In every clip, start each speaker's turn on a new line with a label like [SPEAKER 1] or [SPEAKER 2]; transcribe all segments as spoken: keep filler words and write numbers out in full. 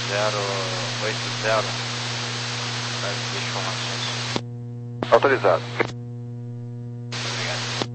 [SPEAKER 1] zero oito zero. As informações.
[SPEAKER 2] Autorizado.
[SPEAKER 1] Obrigado.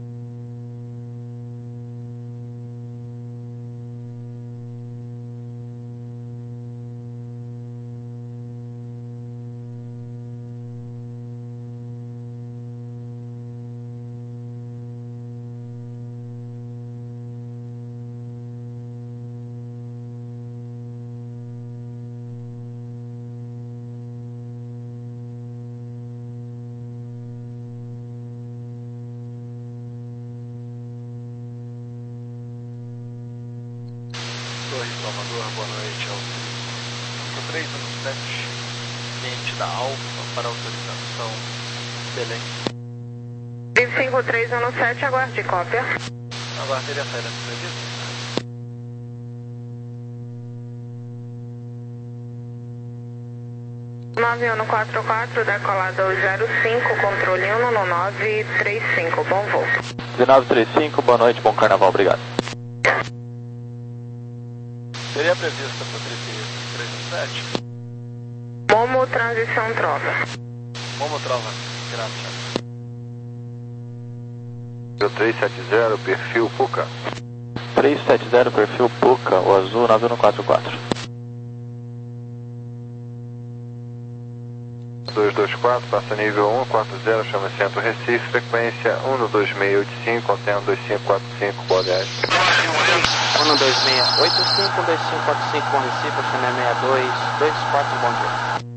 [SPEAKER 1] Torre Salvador, boa noite. cinco três um sete, cliente da Alfa para autorização Belém.
[SPEAKER 3] cinco três um sete, aguarde cópia.
[SPEAKER 1] Aguardarei a saída do serviço.
[SPEAKER 3] nove um quatro quatro, decolado zero cinco, controle um no nove três cinco, bom voo.
[SPEAKER 4] nove três cinco, boa noite, bom carnaval, obrigado.
[SPEAKER 1] Seria prevista para cinco três um sete?
[SPEAKER 3] Momo, transição trova.
[SPEAKER 1] Momo trova, graças.
[SPEAKER 2] três sete zero, perfil Puca.
[SPEAKER 4] três sete zero, perfil Puca, o azul nove um quatro quatro.
[SPEAKER 2] dois dois quatro, passa nível um, quatro zero, chama Centro Recife, frequência um dois seis oito cinco, antena dois cinco quatro cinco, boa viagem.
[SPEAKER 5] um dois seis oito cinco, dois cinco quatro cinco, bom Recife, chama seis dois dois quatro, bom dia.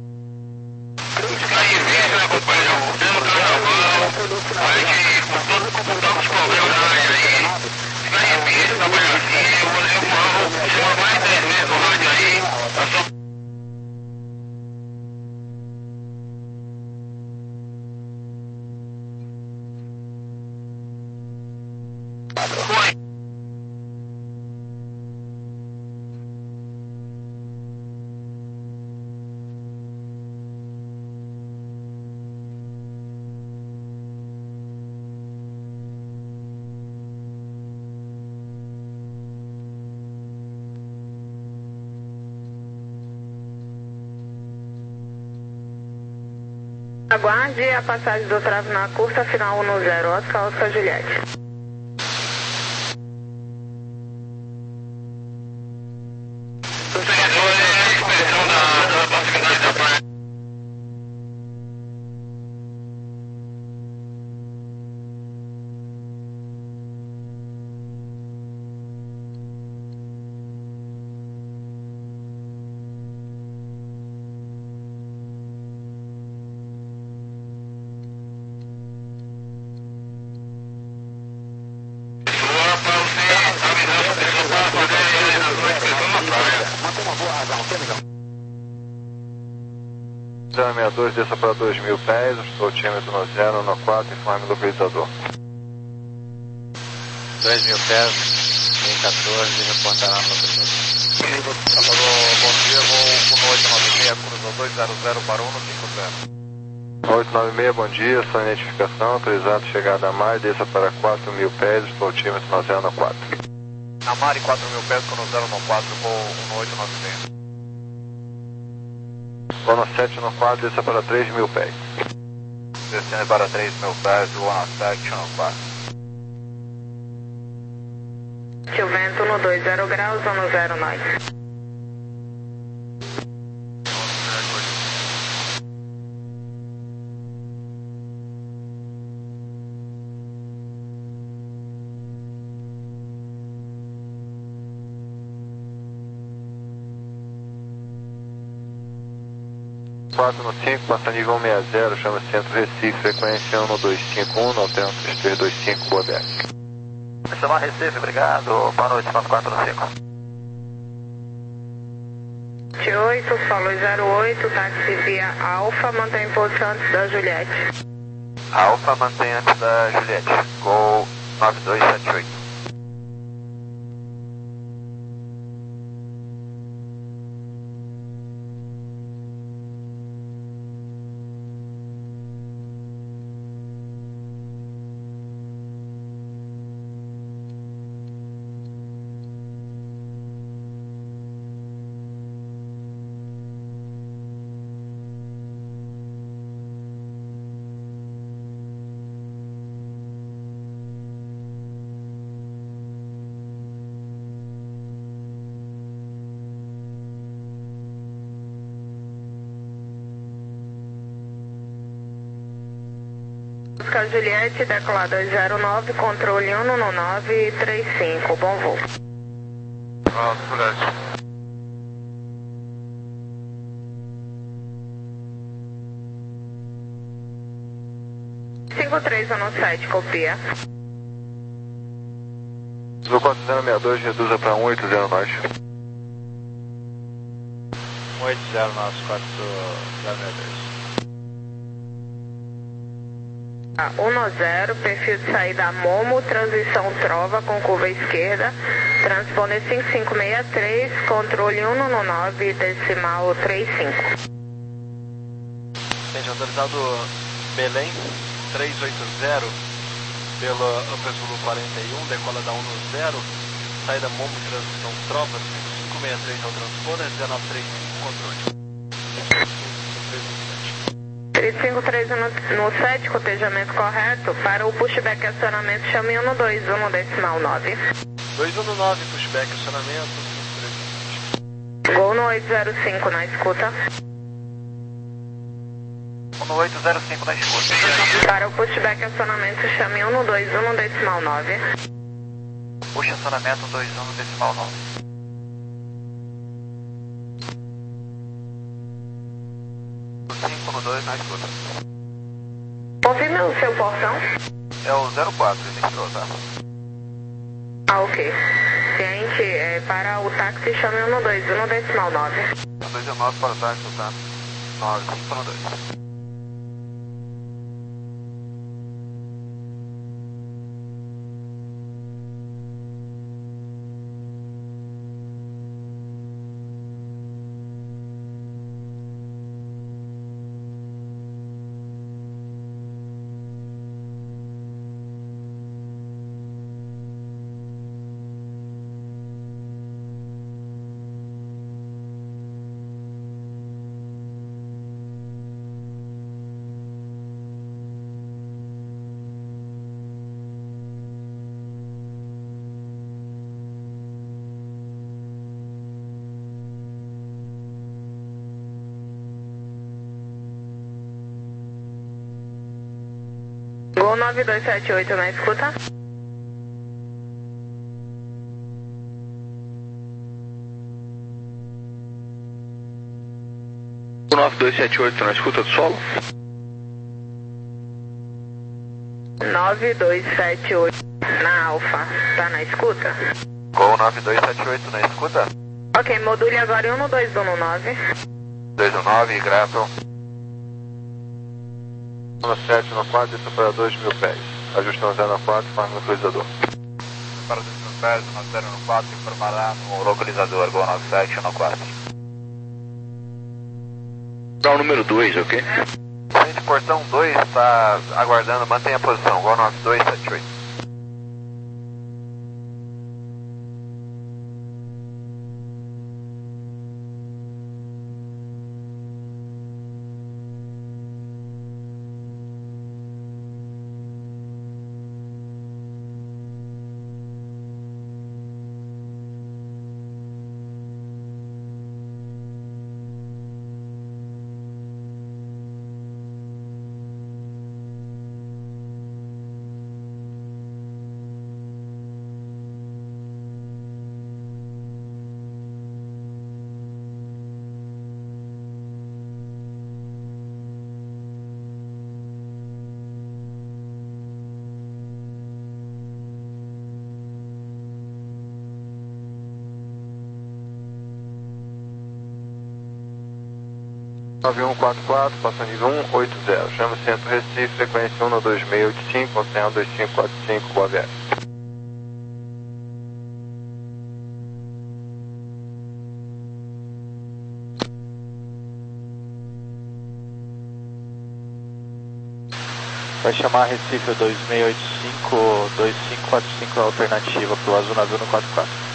[SPEAKER 3] Aguarde a passagem do trave na curta, final um zero, Oscar, Oscar, Juliette.
[SPEAKER 2] zero seis dois, desça para dois mil pés, altímetro no zero no quatro, informe localizador.
[SPEAKER 1] dois mil pés, mil e quatorze, reportará no localizador. Alô, bom dia, vou com oito nove seis, cruzou dois zero zero para um no cinco zero.
[SPEAKER 2] oito nove seis, bom dia, sua identificação, autorizado chegada a mais, desça para quatro mil pés, altímetro no zero no quatro.
[SPEAKER 1] Amari quatro mil pés, com zero no quatro, vou um no oito nove seis.
[SPEAKER 2] Vou no sete no quatro, desça para três mil pés.
[SPEAKER 1] Descendo para três mil pés, vou no sete no quatro.
[SPEAKER 3] O vento no dois zero graus, no zero nove.
[SPEAKER 2] quatro no cinco, passa nível sessenta, chama Centro Recife, frequência um dois cinco um, alternam três três dois cinco, boa viagem.
[SPEAKER 1] Chamar Recife, obrigado, boa noite, quatro quatro cinco.
[SPEAKER 3] oito, solo zero oito, táxi via Alfa, mantém posição antes da Juliette.
[SPEAKER 1] Alfa mantém antes da Juliette, Gol nove dois sete oito.
[SPEAKER 3] Oscar Juliette, decolar dois zero nove, controle um nove nove três cinco, bom voo.
[SPEAKER 1] Pronto, Juliette.
[SPEAKER 3] cinco três um sete, copia.
[SPEAKER 2] Zulu quatro zero seis dois, reduza para um oito zero nós.
[SPEAKER 1] um oito zero nove quatro zero seis dois.
[SPEAKER 3] um zero, perfil de saída Momo, transição Trova com curva esquerda, transponder cinco cinco seis três, controle um nove nove, decimal três cinco.
[SPEAKER 1] Gente, autorizado Belém três oito zero, pela Upper Zulu quarenta e um, decola da um zero, saída Momo, transição Trova, cinco cinco seis três ao transponder, dezenove trinta e cinco, controle.
[SPEAKER 3] três cinco três um no sete, cotejamento correto. Para o pushback acionamento, chame um dois um decimal nove.
[SPEAKER 1] dois um nove, pushback acionamento, cinco três um sete.
[SPEAKER 3] Gol no oito zero cinco na escuta.
[SPEAKER 1] No oito zero cinco na escuta.
[SPEAKER 3] Para o pushback acionamento, chame um dois um decimal nove.
[SPEAKER 1] Puxa acionamento dois um decimal nove. cinco no dois na escuta.
[SPEAKER 3] Confirme o seu portão.
[SPEAKER 1] É o zero quatro, ele entrou, tá?
[SPEAKER 3] Ah, ok. Ciente, é, para o táxi, chame um dois um decimal nove.
[SPEAKER 1] um dois nove para o táxi, tá? nove cinco no dois.
[SPEAKER 3] Gol nove dois sete oito na escuta.
[SPEAKER 2] nove dois sete oito na escuta do solo.
[SPEAKER 3] nove dois sete oito na Alfa. Tá na escuta?
[SPEAKER 1] Gol nove dois sete oito na escuta.
[SPEAKER 3] Ok, module agora em um dois um nove.
[SPEAKER 1] dois um nove, grato.
[SPEAKER 2] sete no quatro, isso para dois mil pés. Ajustando zero no quatro, forma no localizador.
[SPEAKER 1] Para dois mil pés, zero no quatro, informará no localizador, Gol nove sete no quatro.
[SPEAKER 2] Dá o número dois, ok?
[SPEAKER 1] Gente, portão dois está aguardando, mantenha a posição, Gol nove dois sete oito.
[SPEAKER 2] nove um quatro quatro, passa nível um oito zero. Chama Centro Recife, frequência um dois seis oito cinco, contenha dois cinco quatro cinco, boa viagem.
[SPEAKER 4] Vai chamar Recife dois seis oito cinco, dois cinco quatro cinco, a alternativa para o Azul Navio no quatro quatro.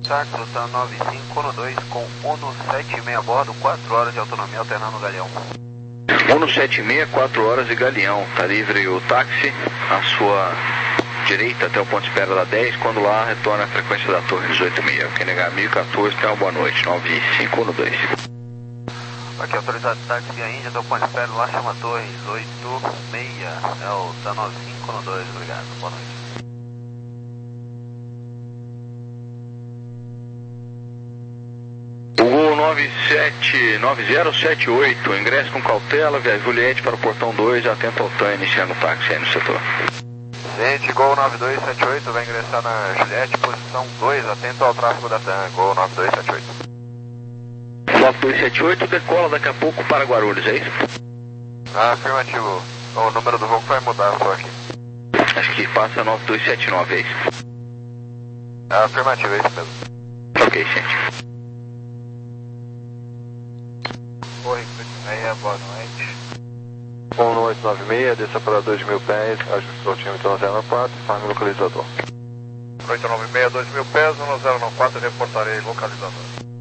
[SPEAKER 2] Táxi, tá nove cinco um dois com ONU sete seis a bordo, quatro horas de autonomia alternando o Galeão.
[SPEAKER 6] ONU sete seis, quatro horas de Galeão, tá livre o táxi, à sua direita até o ponto de espera da dez, quando lá retorna a frequência da torre dezoito seis. Quem negar mil e quatorze, tenha uma boa noite, nove cinco um dois.
[SPEAKER 2] Aqui, autorizado táxi via Índia, até o ponto de espera lá, chama a torre dezoito seis, é o tá nove cinco um dois, obrigado, boa noite.
[SPEAKER 6] nove sete nove zero sete oito, ingresso com cautela, via Juliette para o portão dois, atento ao T A N, iniciando o táxi aí no setor.
[SPEAKER 2] Gente, Gol nove dois sete oito, vai ingressar na Juliette, posição dois, atento ao tráfego da T A N, Gol nove dois sete oito.
[SPEAKER 6] nove dois sete oito, decola daqui a pouco para Guarulhos, é isso?
[SPEAKER 2] Ah, afirmativo, o número do voo vai mudar só aqui.
[SPEAKER 6] Acho que passa nove dois sete nove, é isso?
[SPEAKER 2] Ah, afirmativo, é isso mesmo.
[SPEAKER 6] Ok, gente.
[SPEAKER 2] Oi, meia, boa noite. um oito nove seis, desça para dois mil pés, ajustou o tímetro zero quatro, informe localizador. oito nove seis, dois mil pés, um zero quatro, reportarei localizador.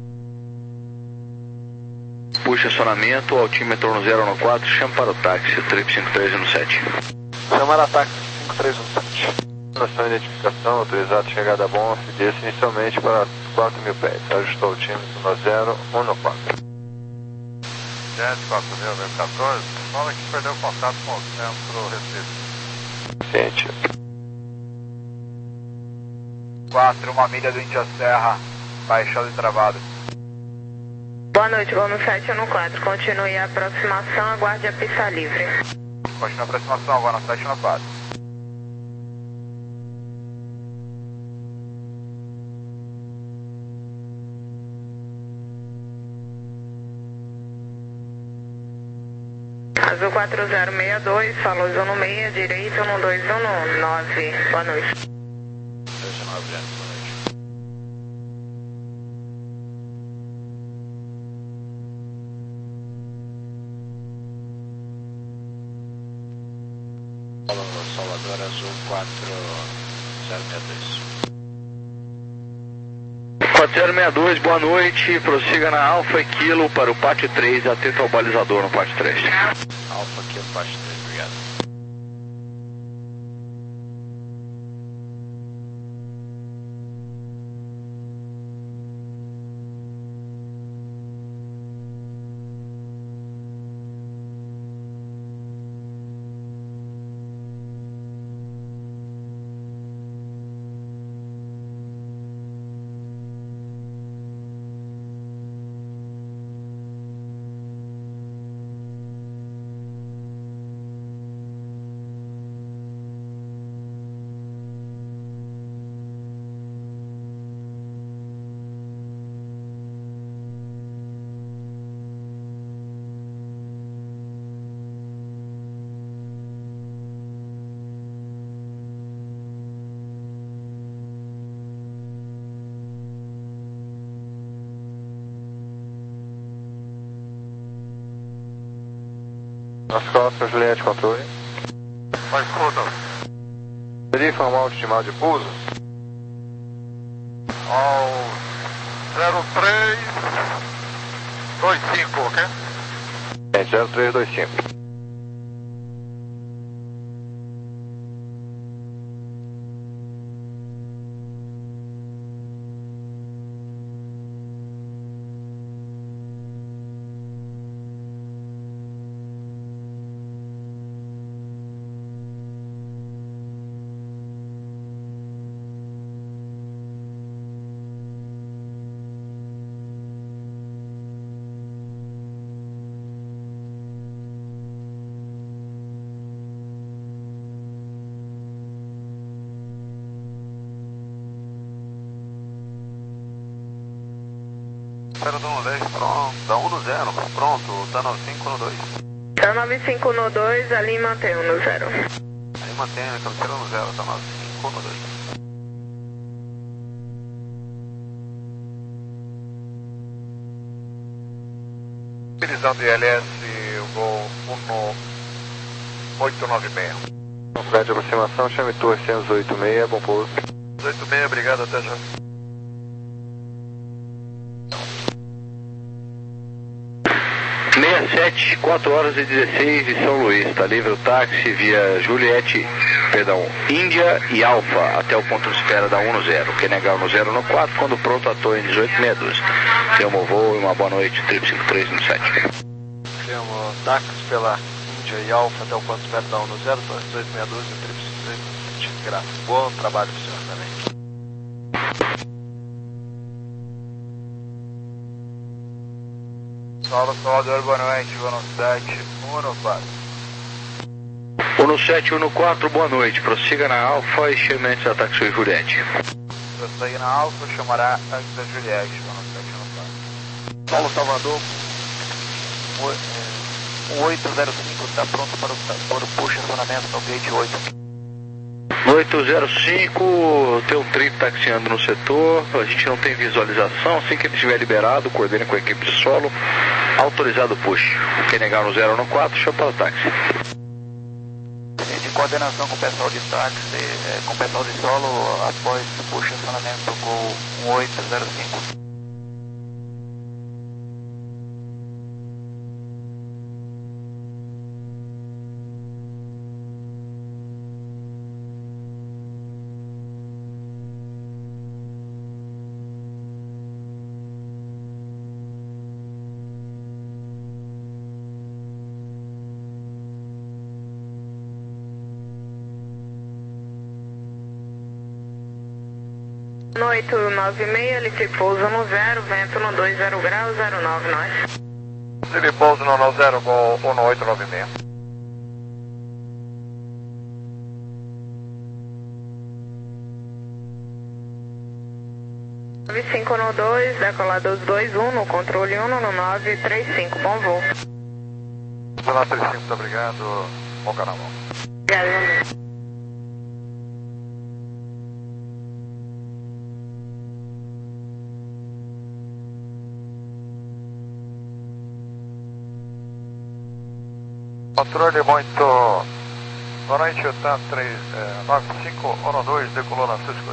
[SPEAKER 6] Puxa acionamento, altímetro no zero quatro, chama para o táxi, trip cinco três um sete.
[SPEAKER 1] Chamar a táxi cinco três um sete.
[SPEAKER 2] Nação de identificação, autorizado chegada a bom, desce inicialmente para quatro mil pés, ajustou o tímetro no zero um quatro. quatro mil e quatorze, fala que perdeu o contato com o centro Recife. Ciente. quatro, uma milha do Índia Serra, baixado e travado.
[SPEAKER 3] Boa noite, voo no sete um quatro, continue a aproximação, aguarde a pista livre.
[SPEAKER 2] Continue a aproximação, agora no sete um quatro.
[SPEAKER 3] Azul quatro zero seis dois, falou zona seis, direito um dois um nove, boa noite.
[SPEAKER 4] dois nove, boa noite. Salvador Azul quatro zero seis dois.
[SPEAKER 6] quatro zero seis dois, boa noite, prossiga na Alfa Kilo para o pátio três, atento ao balizador no pátio três.
[SPEAKER 4] Alfa Kilo, pátio três, obrigado.
[SPEAKER 2] Nas costas, Juliette, controle. Vai, escuta. Seria informar o estimado de pouso? Ao zero três dois cinco, ok? É, zero três dois cinco. zero um dez, pronto, dá um no zero, pronto, tá nove cinco um dois.
[SPEAKER 3] Tá nove cinco um dois, ali mantém um no zero.
[SPEAKER 2] Aí mantém, a cabeceira no zero, tá nove cinco um dois. Utilizando I L S, o Gol um oito nove seis. Flight de aproximação, chame torre cento e oito seis, bom pouso. oito seis, obrigado, até já.
[SPEAKER 6] sessenta e sete, quatro horas e dezesseis de São Luís. Está livre o táxi via Juliette, perdão, Índia e Alfa até o ponto de espera da um no zero. Quem negar no zero no quatro, quando pronto, ator em dezoito sessenta e dois. Tenham um voo e uma boa noite, triplo cinco três no sete.
[SPEAKER 1] Temos táxi pela Índia e Alfa até o ponto de espera da um no zero, dezoito sessenta e dois e triplo cinco três no sete. Graças. Bom trabalho pro senhor também.
[SPEAKER 2] Saulo Salvador, boa noite, um no sete, um no quatro.
[SPEAKER 6] um no sete, um no quatro, boa noite. Prossiga na Alfa e chame antes da táxi Juliette.
[SPEAKER 2] Prossegue na Alfa, chamará antes da Juliette, um no sete, um no quatro.
[SPEAKER 1] Paulo Salvador, um oito zero cinco, está pronto para o, para o push acionamento no gate oito.
[SPEAKER 6] oito zero cinco, tem um trio taxiando no setor, a gente não tem visualização, assim que ele estiver liberado, coordene com a equipe de solo, autorizado o push. Quem negar no zero no quatro, chama para o táxi.
[SPEAKER 1] De coordenação com o pessoal de táxi, é, com o pessoal de solo, após o push acionamento com um oito zero cinco.
[SPEAKER 3] oito nove seis, ele pouso no zero, vento no dois zero graus, zero nove nós.
[SPEAKER 2] Ele pouso no zero, gol um oito nove seis.
[SPEAKER 3] nove cinco no dois, decolador dois um, no controle um no nove três cinco, bom voo.
[SPEAKER 2] Olá, três cinco, muito obrigado, bom carnaval.
[SPEAKER 3] Obrigado.
[SPEAKER 2] Controle muito. Boa noite, eu tá três nove cinco um dois, decolou na Cisco.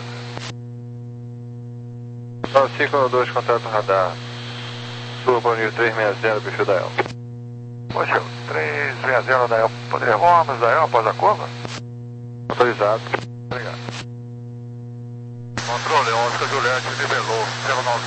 [SPEAKER 2] nove cinco um dois, contato radar. Sul para o nível três seis zero, perfil da El. Poxa, três seis zero da El. Poderia voarmos da El após a curva? Autorizado. Obrigado. Controle, Oscar Juliette, nivelou, zero nove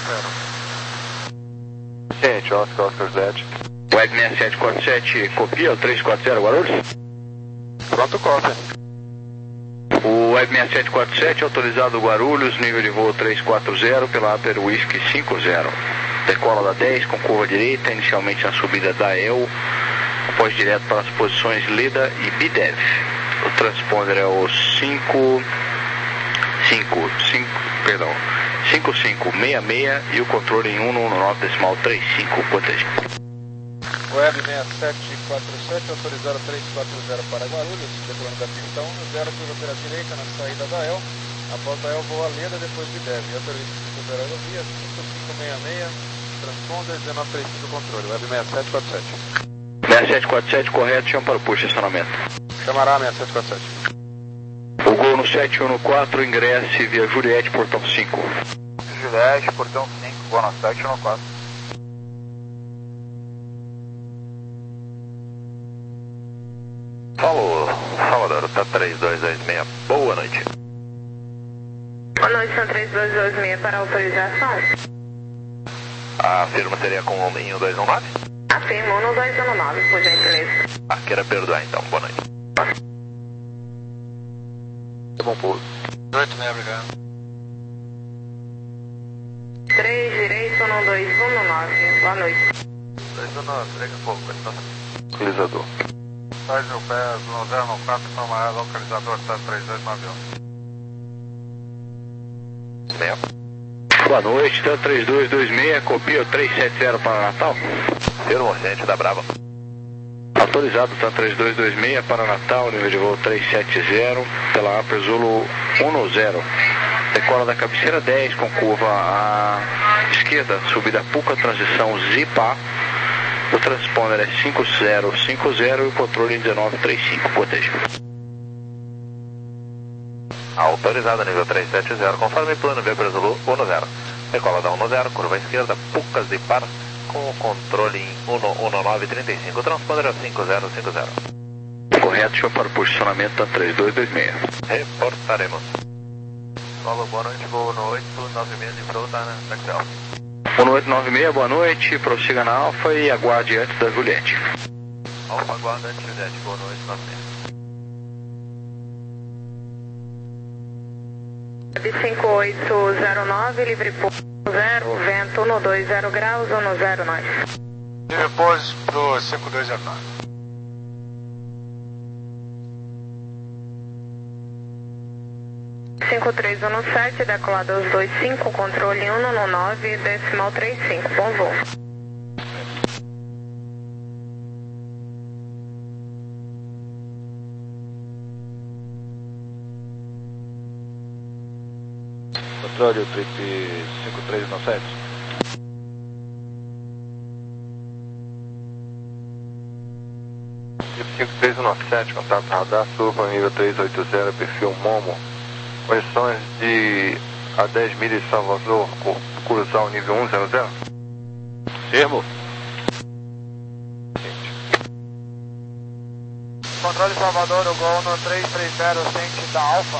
[SPEAKER 2] zero. Ciente, Oscar, Oscar Juliette.
[SPEAKER 6] Web seis sete quatro sete, copia o três quatro zero Guarulhos?
[SPEAKER 2] Pronto, cópia.
[SPEAKER 6] O Web seis sete quatro sete, autorizado Guarulhos, nível de voo três quatro zero pela Upper Whisky cinco zero. Decola da dez com curva direita, inicialmente na subida da E L, após direto para as posições Leda e B D E V. O transponder é o cinco cinco cinco, perdão, cinco cinco seis seis e o controle em um no nove decimal trinta e cinco, proteja.
[SPEAKER 2] Web seis sete quatro sete, autorizado três quatro zero para Guarulhos, decolando da pista um, zero curva pela direita na saída da E L, após a E L voa Leda, depois de D E V, e autoriza super aerovia cinco cinco seis seis, transponder dezenove trinta e cinco controle, Web seis sete quatro sete.
[SPEAKER 6] seis sete quatro sete, correto, chama para o push estacionamento.
[SPEAKER 2] Chamará seis sete quatro sete.
[SPEAKER 6] O gol no sete um no quatro, ingresse via Juliette, portão cinco.
[SPEAKER 2] Juliette, portão cinco, gol no sete um no quatro.
[SPEAKER 6] Falou, Salvador, tá três dois dois seis, boa noite.
[SPEAKER 3] Boa noite, são três dois dois seis para autorização.
[SPEAKER 6] A firma seria com o um dois um nove?
[SPEAKER 3] Afirmo, um dois um nove, por gentileza.
[SPEAKER 6] Ah, queira perdoar então, boa noite.
[SPEAKER 2] Bom pouso.
[SPEAKER 1] oito seis, obrigado.
[SPEAKER 3] três direito, um dois um nove, boa noite.
[SPEAKER 2] dois um nove, três um pouco,
[SPEAKER 6] Localizador.
[SPEAKER 2] seis mil pés, no zero no quatro, toma localizador, tá três dois nove um.
[SPEAKER 6] Boa noite, tá três dois dois seis, copia o três sete zero para Natal. Firma, gente da Brava. Autorizado, tá três dois dois seis para Natal, nível de voo três sete zero, pela Upper Zulu um zero. Decola da cabeceira dez com curva à esquerda, subida Puca, transição Zipa. O transponder é cinco zero cinco zero e o controle em dezenove trinta e cinco, proteja. Autorizado, nível três sete zero, conforme plano, via Zulu um zero. Decola da um zero, curva à esquerda, Puca, Zipar,
[SPEAKER 2] com o controle em um um nove três cinco, transponder a cinco zero cinco zero.
[SPEAKER 6] Correto, chama para o posicionamento da três dois dois seis.
[SPEAKER 2] Reportaremos. Solo, boa noite, voo no oito nove seis, livrou, tá, né? Taxi Alfa.
[SPEAKER 6] um oito nove seis, boa noite, prossiga na Alfa e aguarde antes da Juliette.
[SPEAKER 2] Alfa, aguarda antes da Juliette, boa noite, nove seis.
[SPEAKER 3] cinco oito zero nove, livre pouso zero, vento um dois zero graus, um zero nove.
[SPEAKER 2] Livre pouso pro cinco dois zero nove.
[SPEAKER 3] cinco três um sete, decolador dois cinco, controle um um nove, decimal três cinco, bom voo.
[SPEAKER 4] Controle, o trip cinco três um sete.
[SPEAKER 2] cinco três um sete, contato radar, surfa nível três oito zero, perfil Momo. Condições de a dez milhas de Salvador, cruzar o nível um zero zero?
[SPEAKER 4] Firmo.
[SPEAKER 2] Controle Salvador, o Gol no três três zero, sente da Alfa.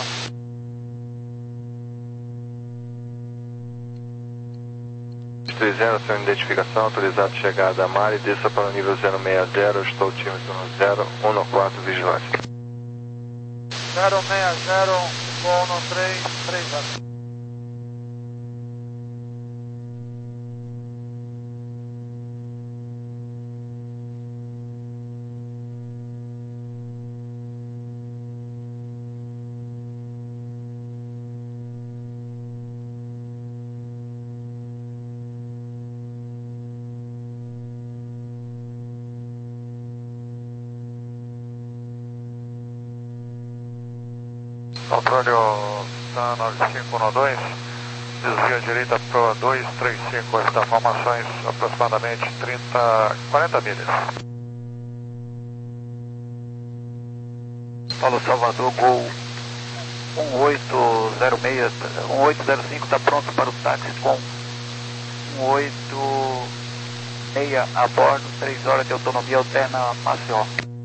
[SPEAKER 2] três três zero, sem identificação, autorizado chegada a mar e desça para o nível zero seis zero, estou tímetro no zero um quatro, vigilância. zero seis zero, Gol no três três zero. Controle T A nove cinco um dois, desvio à direita para dois três cinco, está formações aproximadamente trinta, quarenta milhas.
[SPEAKER 7] Paulo Salvador, Gol um oito zero seis, um oito zero cinco está pronto para o táxi com um oito seis a bordo, três horas de autonomia alterna Maceió.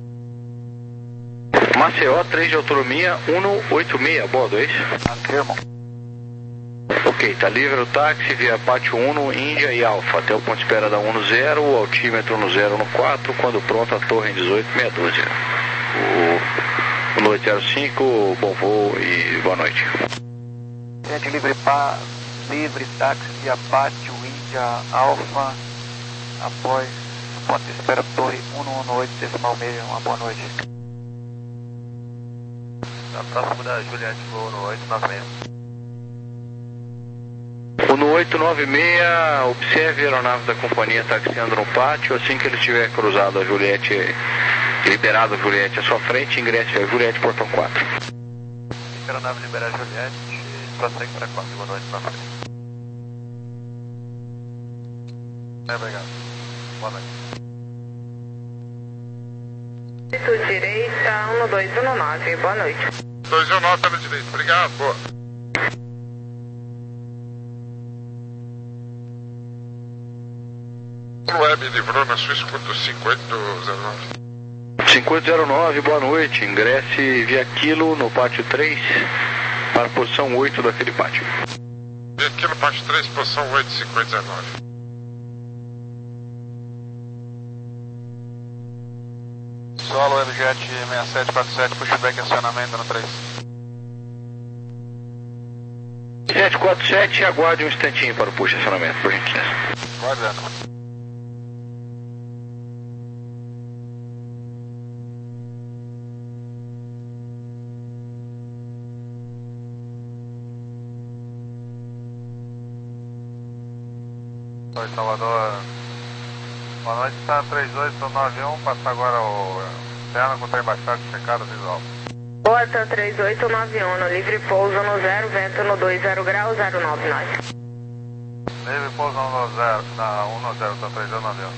[SPEAKER 6] Maceió, três de autonomia, um oito seis, bordo, é isso?
[SPEAKER 7] Afirmo.
[SPEAKER 6] Ok, tá livre o táxi via Pátio um, Índia e Alfa, até o ponto de espera da um zero, o altímetro no zero quatro, quando pronto a torre em dezoito, meia dúzia. O oito zero cinco, bom voo e boa noite.
[SPEAKER 7] Gente livre, pa, livre táxi via Pátio, Índia, Alfa, após ponto de espera torre um um oito, decimal meio, uma boa noite.
[SPEAKER 2] Tá próximo da Juliette, voo no oito nove seis.
[SPEAKER 6] O no oito nove seis, observe a aeronave da companhia taxiando no pátio. Assim que ele estiver cruzado a Juliette, liberado a Juliette à sua frente, ingresse a Juliette, portão quatro.
[SPEAKER 2] Se a aeronave liberar a Juliette, prossegue para quatro. Boa noite, nove seis. É, obrigado. Boa noite.
[SPEAKER 3] Direita, um dois um nove, boa noite.
[SPEAKER 2] dois um nove pela direita, obrigado, boa. Web livrou na sua escuta cinco oito zero nove.
[SPEAKER 6] cinco oito zero nove, boa noite. Ingresse via Quilo no pátio três para a posição oito daquele pátio.
[SPEAKER 2] Via Quilo, pátio três, posição oito, cinco oito zero nove. Solo Webjet seis sete quatro sete, pushback acionamento no três.
[SPEAKER 6] sete quatro sete, aguarde um instantinho para o push acionamento, por gentileza.
[SPEAKER 2] Guardando. Oi, Salvador. Boa noite, está três oito nove um, passa agora o Terno com trem baixado, checado visual.
[SPEAKER 3] Boa, tá três oito nove um, no livre pouso no zero, vento no dois zero graus, zero nove nove.
[SPEAKER 2] Livre pouso no zero, na um zero, tá três oito nove um.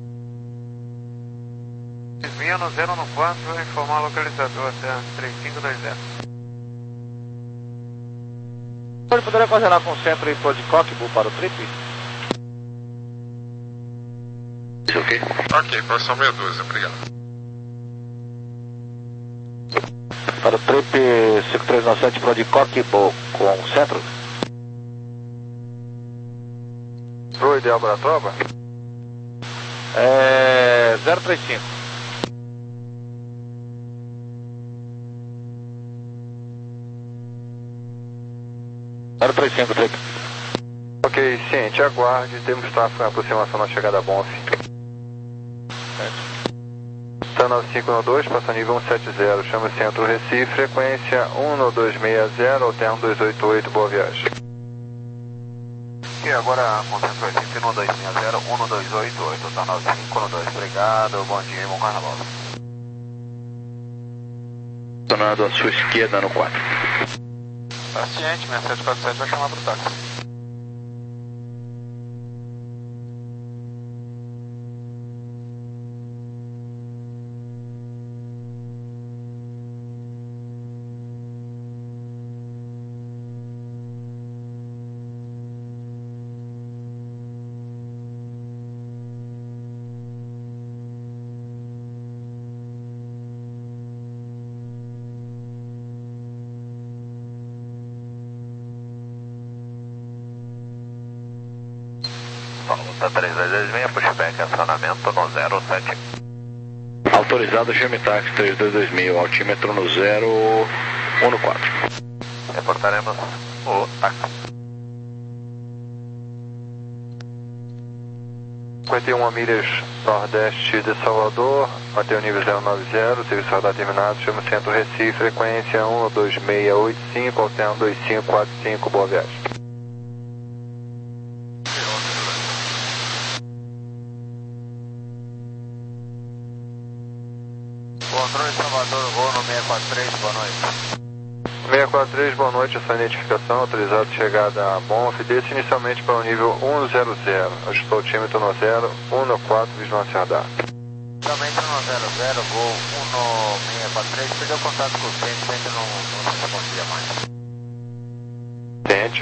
[SPEAKER 2] Desvia no zero no quatro, informar localizador, Terno três cinco dois zero.
[SPEAKER 4] Pode poder fazer lá com o centro e pôr de cockbull para o trip?
[SPEAKER 6] Ok?
[SPEAKER 2] Ok, posição meia dúzia, obrigado.
[SPEAKER 4] Para o trip cinco três nove sete para o de Coquimbo com centro.
[SPEAKER 2] Pro ideal para a tropa?
[SPEAKER 4] É zero três cinco. zero três cinco, trip.
[SPEAKER 2] Ok, ciente, aguarde, temos tráfego em aproximação na chegada a Bonf. Tá nove cinco um dois, passa nível cento e setenta, chama o centro Recife, frequência um nove dois seis zero, alterno dois oito oito, boa viagem.
[SPEAKER 7] E agora, com centro Recife, um dois seis zero, um dois oito oito, tá nove cinco um dois, obrigado, bom dia e bom carnaval.
[SPEAKER 6] Estacionado à sua esquerda no quatro.
[SPEAKER 1] Paciente, seis sete quatro sete vai chamar pro táxi.
[SPEAKER 7] Tá três dois dois seis, pushback, acionamento no zero sete.
[SPEAKER 6] Autorizado Gemitax três dois dois seis, altímetro no zero um quatro.
[SPEAKER 7] Reportaremos o táxi.
[SPEAKER 2] cinquenta e uma milhas nordeste de Salvador, até o nível zero nove zero, serviço radar terminado, chama o centro Recife, frequência um dois seis oito cinco, alterno dois cinco quatro cinco, boa viagem.
[SPEAKER 7] Controle Salvador, voo no seis quatro três, boa noite.
[SPEAKER 2] seis quatro três, boa noite, essa identificação, autorizado chegada a Bonf, desce inicialmente para o nível um zero zero, ajustou o altímetro no zero um quatro, vigilância radar.
[SPEAKER 7] Inicialmente no zero zero, voo um no seis quatro três, perdeu contato com o cliente, o cliente não, não se respondia mais.
[SPEAKER 2] Tente.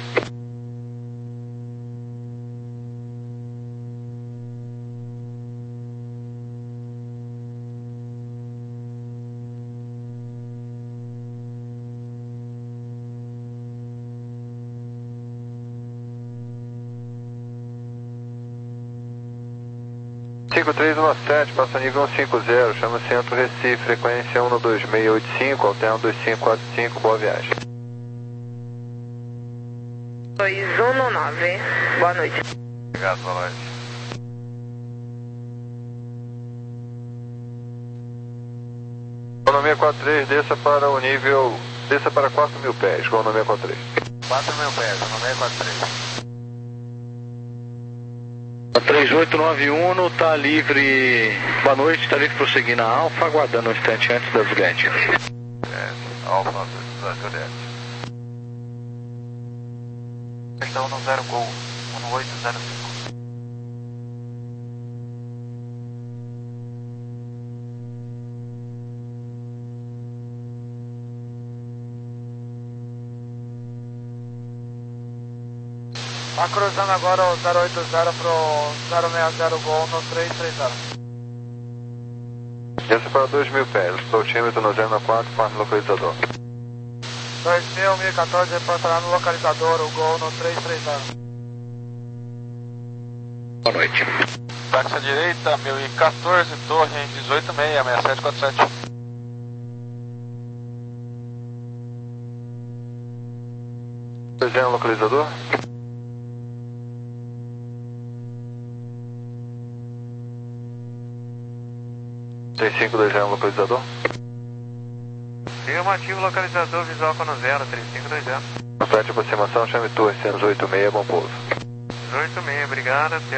[SPEAKER 2] cinco três um sete, passa nível cento e cinquenta, chama centro Recife, frequência um dois seis oito cinco, alterno dois cinco quatro cinco, boa viagem.
[SPEAKER 3] dois um nove, boa noite.
[SPEAKER 7] Obrigado, boa noite.
[SPEAKER 2] Gol seis quatro três, desça para o nível, desça para quatro mil pés, Gol seis quatro três.
[SPEAKER 7] quatro mil pés, no seis quatro três.
[SPEAKER 6] três oito nove um, tá livre. Boa noite, tá livre prosseguir na Alfa, aguardando um instante antes das Juliette.
[SPEAKER 7] É, Alfa da Juliette. Estão no zero Gol, um oito zero cinco. Tá cruzando agora o zero oito zero pro zero seis zero Gol no três três zero.
[SPEAKER 2] Desça para dois mil pés, ajustou o altímetro no zero quatro, forma localizador.
[SPEAKER 7] dois mil, mil e quatorze, reportará no localizador o Gol no três três zero.
[SPEAKER 6] Boa noite.
[SPEAKER 1] Táxi à direita, mil e quatorze, torre dezoito seis, seis sete quatro sete.
[SPEAKER 2] dois zero localizador. três cinco dois zero localizador.
[SPEAKER 7] Afirmativo, localizador visual com zero, três cinco dois zero.
[SPEAKER 2] Na frente de aproximação, chame torre cento e oito seis, bom pouso.
[SPEAKER 7] dezoito seis, obrigado.